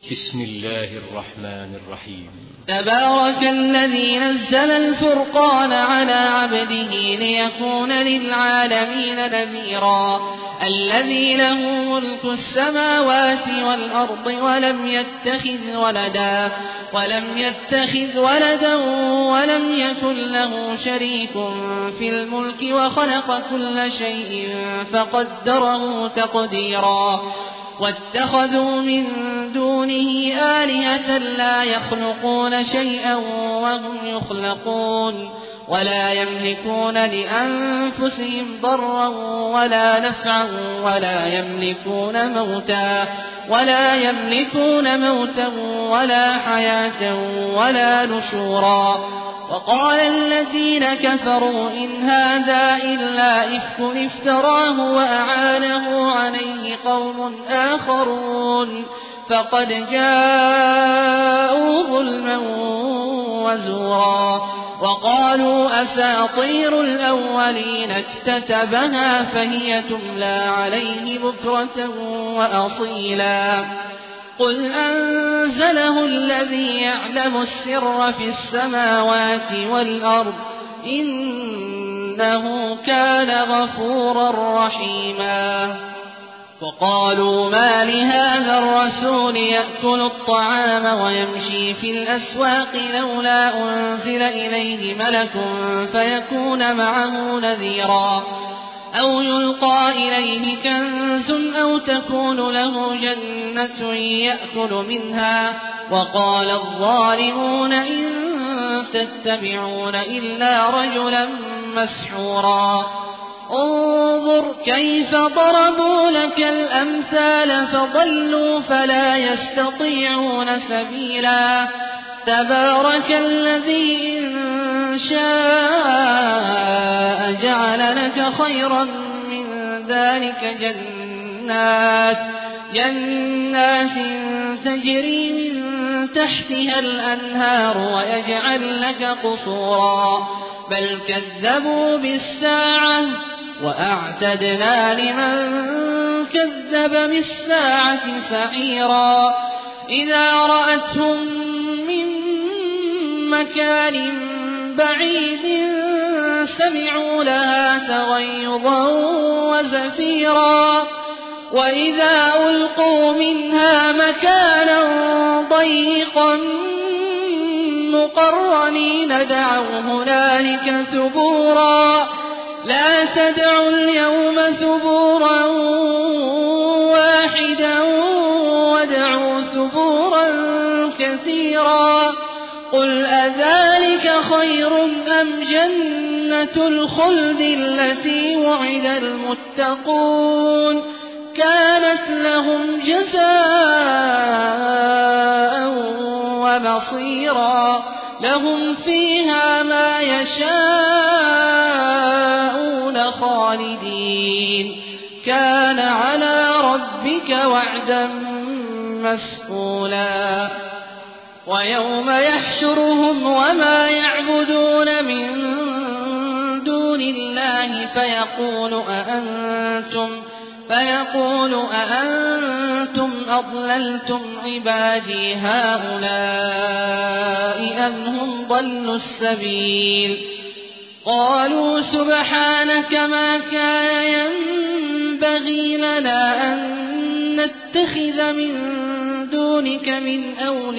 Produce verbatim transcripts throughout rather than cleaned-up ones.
بسم الله الرحمن الرحيم. تبارك الذي نزل الفرقان على عبده ليكون للعالمين نذيرا الذي له ملك السماوات والأرض ولم يتخذ ولدا ولم يتخذ ولدا ولم يكن له شريك في الملك وخلق كل شيء فقدره تقديرا واتخذوا من دونه آلهة لا يخلقون شيئا وهم يخلقون ولا يملكون لأنفسهم ضرا ولا نفعا ولا يملكون موتا ولا يملكون موتا ولا حياة ولا نشورا وقال الذين كفروا إن هذا إلا إفك افتراه وأعانه عليه قوم آخرون فقد جاءوا ظلما وزورا وقالوا أساطير الأولين اكتتبها فهي تملى عليه بكرة وأصيلا قل أنزله الذي يعلم السر في السماوات والأرض إنه كان غفورا رحيما وقالوا ما لهذا الرسول يأكل الطعام ويمشي في الأسواق لولا أنزل إليه ملك فيكون معه نذيرا أو يلقى إليه كنز أو تكون له جنة يأكل منها وقال الظالمون إن تتبعون إلا رجلا مسحورا انظر كيف ضربوا لك الأمثال فضلوا فلا يستطيعون سبيلا تبارك الذي إن شاء جعل لك خيرا من ذلك جنات جنات تجري من تحتها الأنهار ويجعل لك قصورا بل كذبوا بالساعة وأعتدنا لمن كذب بالساعة سعيرا إذا رأتهم من مكان بعيد سمعوا لها تغيظا وزفيرا وإذا ألقوا منها مكانا ضيقا مقرنين دعوا هنالك ثبورا لا تدعوا اليوم ثبورا واحدا وادعوا ثبورا كثيرا قل أذلك خير أم جنة الخلد التي وعد المتقون كانت لهم جزاء ومصيرا لهم فيها ما يشاءون خالدين كان على ربك وعدا مسئولا ويوم يحشرهم وما يعبدون من دون الله فيقول أأنتم فيقول أأنتم أضللتم عبادي هؤلاء أم هم ضلوا السبيل قالوا سبحانك ما كان ينبغي لنا أن نتخذ من دونك من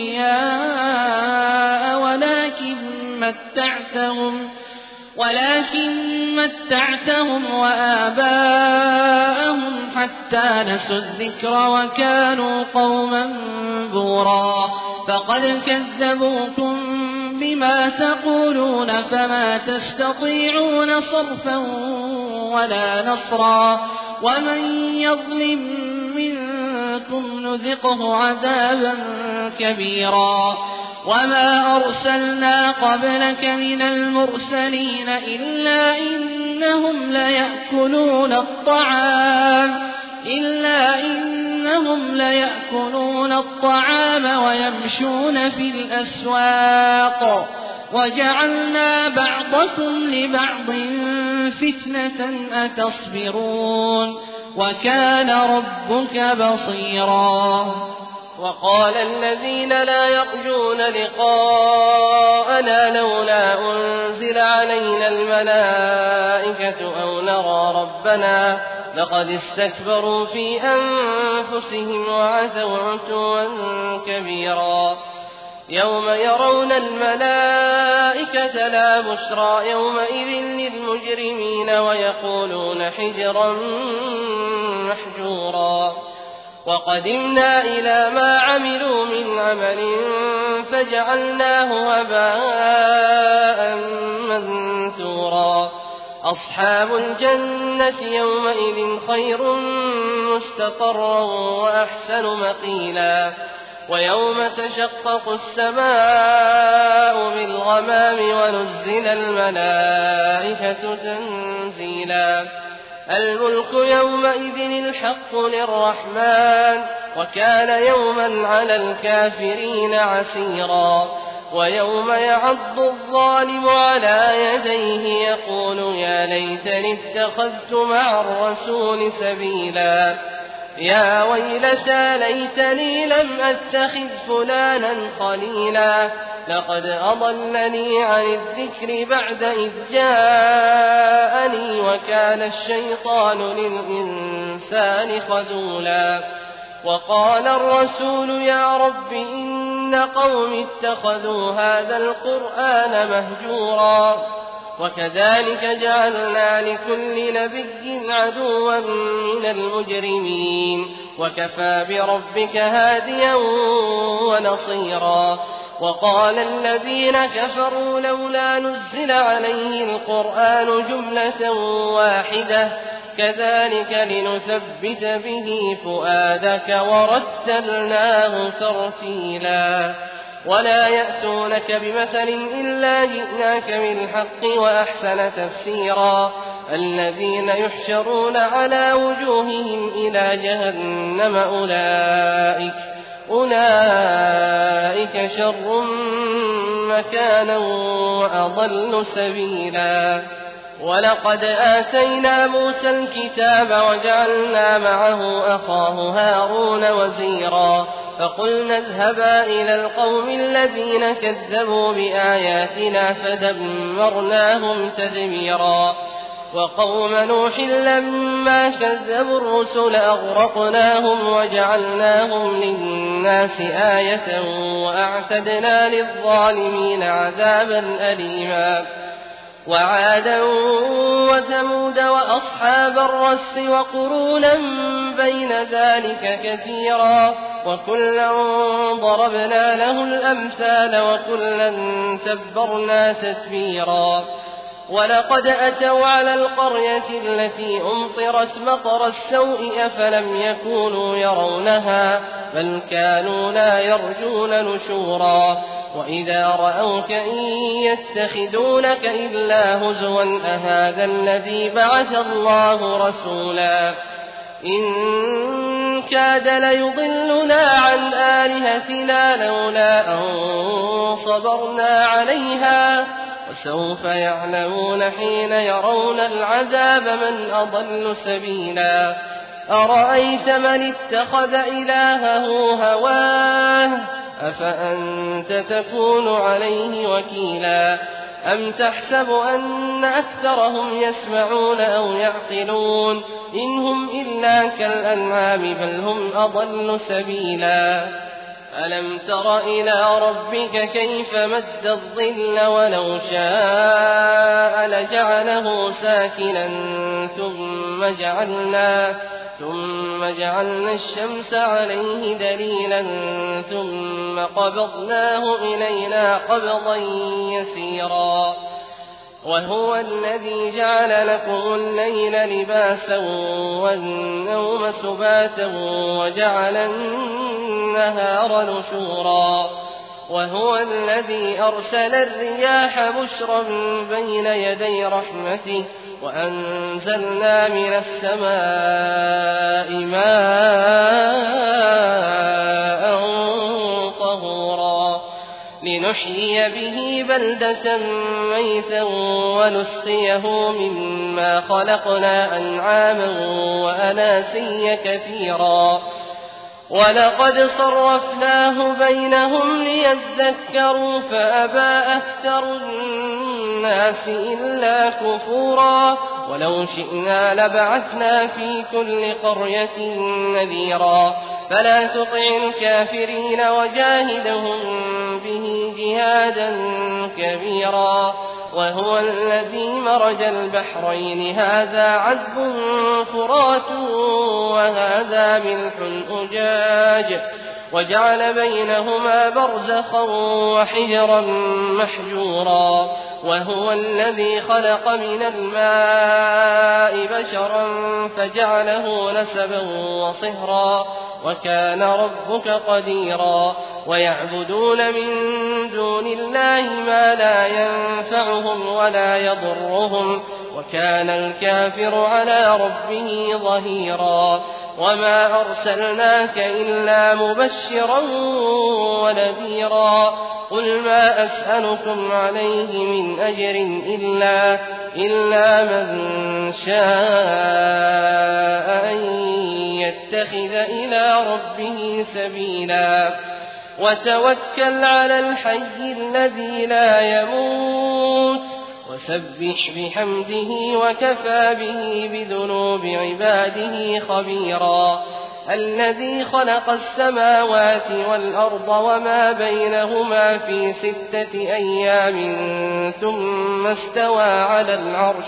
أولياء ولكن متعتهم ولكن متعتهم وآباءهم حتى نسوا الذكر وكانوا قوما بورا فقد كذبوكم بما تقولون فما تستطيعون صرفا ولا نصرا ومن يظلم منكم نذقه عذابا كبيرا وما أرسلنا قبلك من المرسلين إلا إنهم ليأكلون الطعام إلا إنهم ليأكلون الطعام ويمشون في الأسواق وجعلنا بعضكم لبعض فتنة أتصبرون وكان ربك بصيرا وقال الذين لا يرجون لقاءنا لولا أنزل علينا الملائكة أو نرى ربنا لقد استكبروا في أنفسهم وعتوا عتوا كبيرا يوم يرون الملائكة لا بشرى يومئذ للمجرمين ويقولون حجرا محجورا وقدمنا إلى ما عملوا من عمل فجعلناه هباء منثورا أصحاب الجنة يومئذ خير مستقرا وأحسن مقيلا ويوم تشقق السماء بالغمام ونزل الملائكة تنزيلا الملك يومئذ الحق للرحمن وكان يوما على الكافرين عسيرا ويوم يعض الظالم على يديه يقول يا ليتني اتخذت مع الرسول سبيلا يا ويلتى ليتني لم أتخذ فلانا خليلا لقد أضلني عن الذكر بعد إذ جاءني وكان الشيطان للإنسان خذولا وقال الرسول يا رب إن قوم اتخذوا هذا القرآن مهجورا وكذلك جعلنا لكل نبي عدوا من المجرمين وكفى بربك هاديا ونصيرا وقال الذين كفروا لولا نزل عليه القرآن جملة واحدة كذلك لنثبت به فؤادك ورتلناه ترتيلا ولا يأتونك بمثل إلا جئناك بالحق وأحسن تفسيرا الذين يحشرون على وجوههم إلى جهنم أولئك أولئك شر مكانا وأضل سبيلا ولقد آتينا موسى الكتاب وجعلنا معه أخاه هارون وزيرا فقلنا اذهبا إلى القوم الذين كذبوا بآياتنا فدمرناهم تدميرا وقوم نوح لما كذبوا الرسل أغرقناهم وجعلناهم للناس آية وأعتدنا للظالمين عذابا أليما وعادا وثمود وأصحاب الرس وقرونا بين ذلك كثيرا وكلا ضربنا له الأمثال وكلا تبرنا تتبيرا ولقد أتوا على القرية التي أمطرت مطر السوء أفلم يكونوا يرونها بل كانوا لا يرجون نشورا وإذا رأوك إن يتخذونك إلا هزوا أهذا الذي بعث الله رسولا إن كاد ليضلنا عن آلهتنا لولا أن صبرنا عليها وسوف يعلمون حين يرون العذاب من أضل سبيلا أرأيت من اتخذ إلهه هواه أفأنت تكون عليه وكيلا أم تحسب أن أكثرهم يسمعون أو يعقلون إن هم إلا كالأنعام بل هم أضل سبيلا ألم تر إلى ربك كيف مد الظل ولو شاء لجعله ساكنا ثم جعلنا ثم جعلنا الشمس عليه دليلا ثم قبضناه إلينا قبضا يسيرا وهو الذي جعل لكم الليل لباسا والنوم سباتا وجعل النهار نشورا وهو الذي أرسل الرياح بشرا بين يدي رحمته وأنزلنا من السماء ماء طهورا لنحيي به بلدة ميتا ونسقيه مما خلقنا أنعاما وأناسيا كثيرا ولقد صرفناه بينهم ليذكروا فأبى أكثر الناس إلا كفورا ولو شئنا لبعثنا في كل قرية نذيرا فلا تطع الكافرين وجاهدهم به جهادا كبيرا وهو الذي مرج البحرين هذا عذب فرات وهذا ملح أجاج وجعل بينهما برزخا وحجرا محجورا وهو الذي خلق من الماء بشرا فجعله نسبا وصهرا وكان ربك قديرا ويعبدون من دون الله ما لا ينفعهم ولا يضرهم وكان الكافر على ربه ظهيرا وما أرسلناك إلا مبشرا ونذيرا قل ما أسألكم عليه من أجر إلا, إلا من شاء أن يتخذ إلى ربه سبيلا وتوكل على الحي الذي لا يموت وسبح بحمده وكفى به بذنوب عباده خبيرا الذي خلق السماوات والأرض وما بينهما في ستة أيام ثم استوى على العرش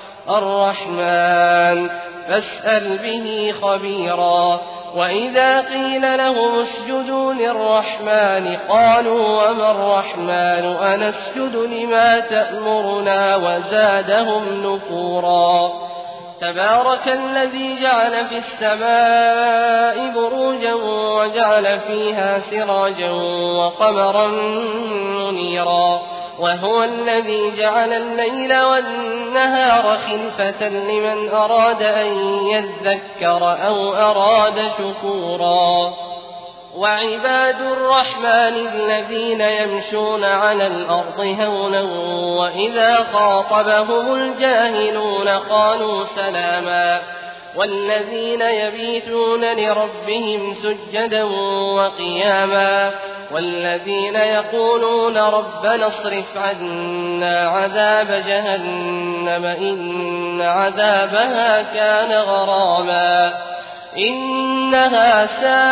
الرحمن فاسأل به خبيرا وإذا قيل لهم اسجدوا للرحمن قالوا وما الرحمن أنسجد لما تأمرنا وزادهم نفورا تبارك الذي جعل في السماء بروجا وجعل فيها سراجا وقمرا منيرا وهو الذي جعل الليل والنهار خلفة لمن أراد أن يذكر أو أراد شكورا وعباد الرحمن الذين يمشون على الأرض هونا وإذا خاطبهم الجاهلون قالوا سلاما والذين يبيتون لربهم سجدا وقياما والذين يقولون ربنا اصرف عنا عذاب جهنم إن عذابها كان غراما إنها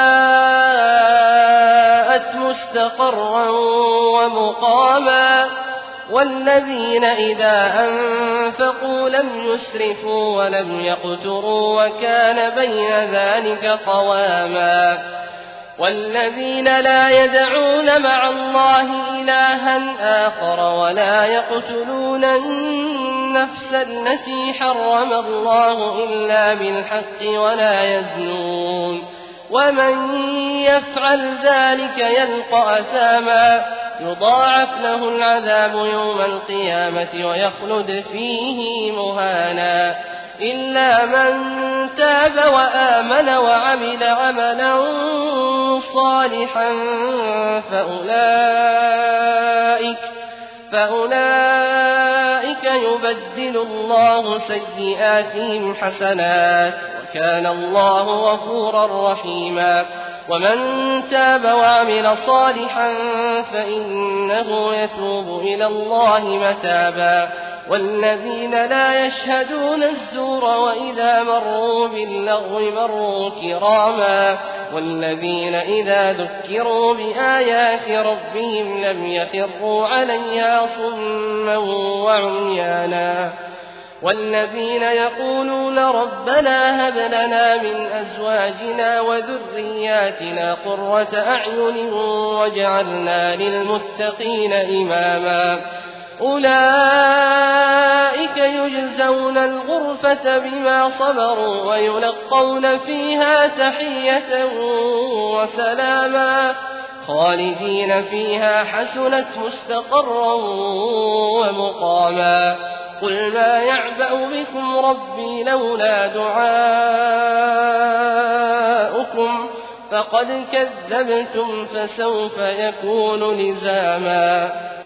ساءت مستقرا ومقاما والذين إذا أنفقوا لم يسرفوا ولم يقتروا وكان بين ذلك قواما والذين لا يدعون مع الله إلها آخر ولا يقتلون النفس التي حرم الله إلا بالحق ولا يزنون ومن يفعل ذلك يلقى أثاما يضاعف له العذاب يوم القيامة ويخلد فيه مهانا إلا من تاب وآمن وعمل عملا صالحا فأولئك, فأولئك يبدل الله سيئاتهم حسنات وكان الله غفورا رحيما ومن تاب وعمل صالحا فإنه يتوب إلى الله متابا والذين لا يشهدون الزور وإذا مروا باللغو مروا كراما والذين إذا ذكروا بآيات ربهم لم يخروا عليها صما وعميانا والذين يقولون ربنا هب لنا من أزواجنا وذرياتنا قرة أعين واجعلنا للمتقين إماما أولئك يجزون الغرفة بما صبروا ويلقون فيها تحية وسلاما خالدين فيها حسنت مستقرا ومقاما قل ما يعبأ بكم ربي لولا دعاؤكم فقد كذبتم فسوف يكون لزاما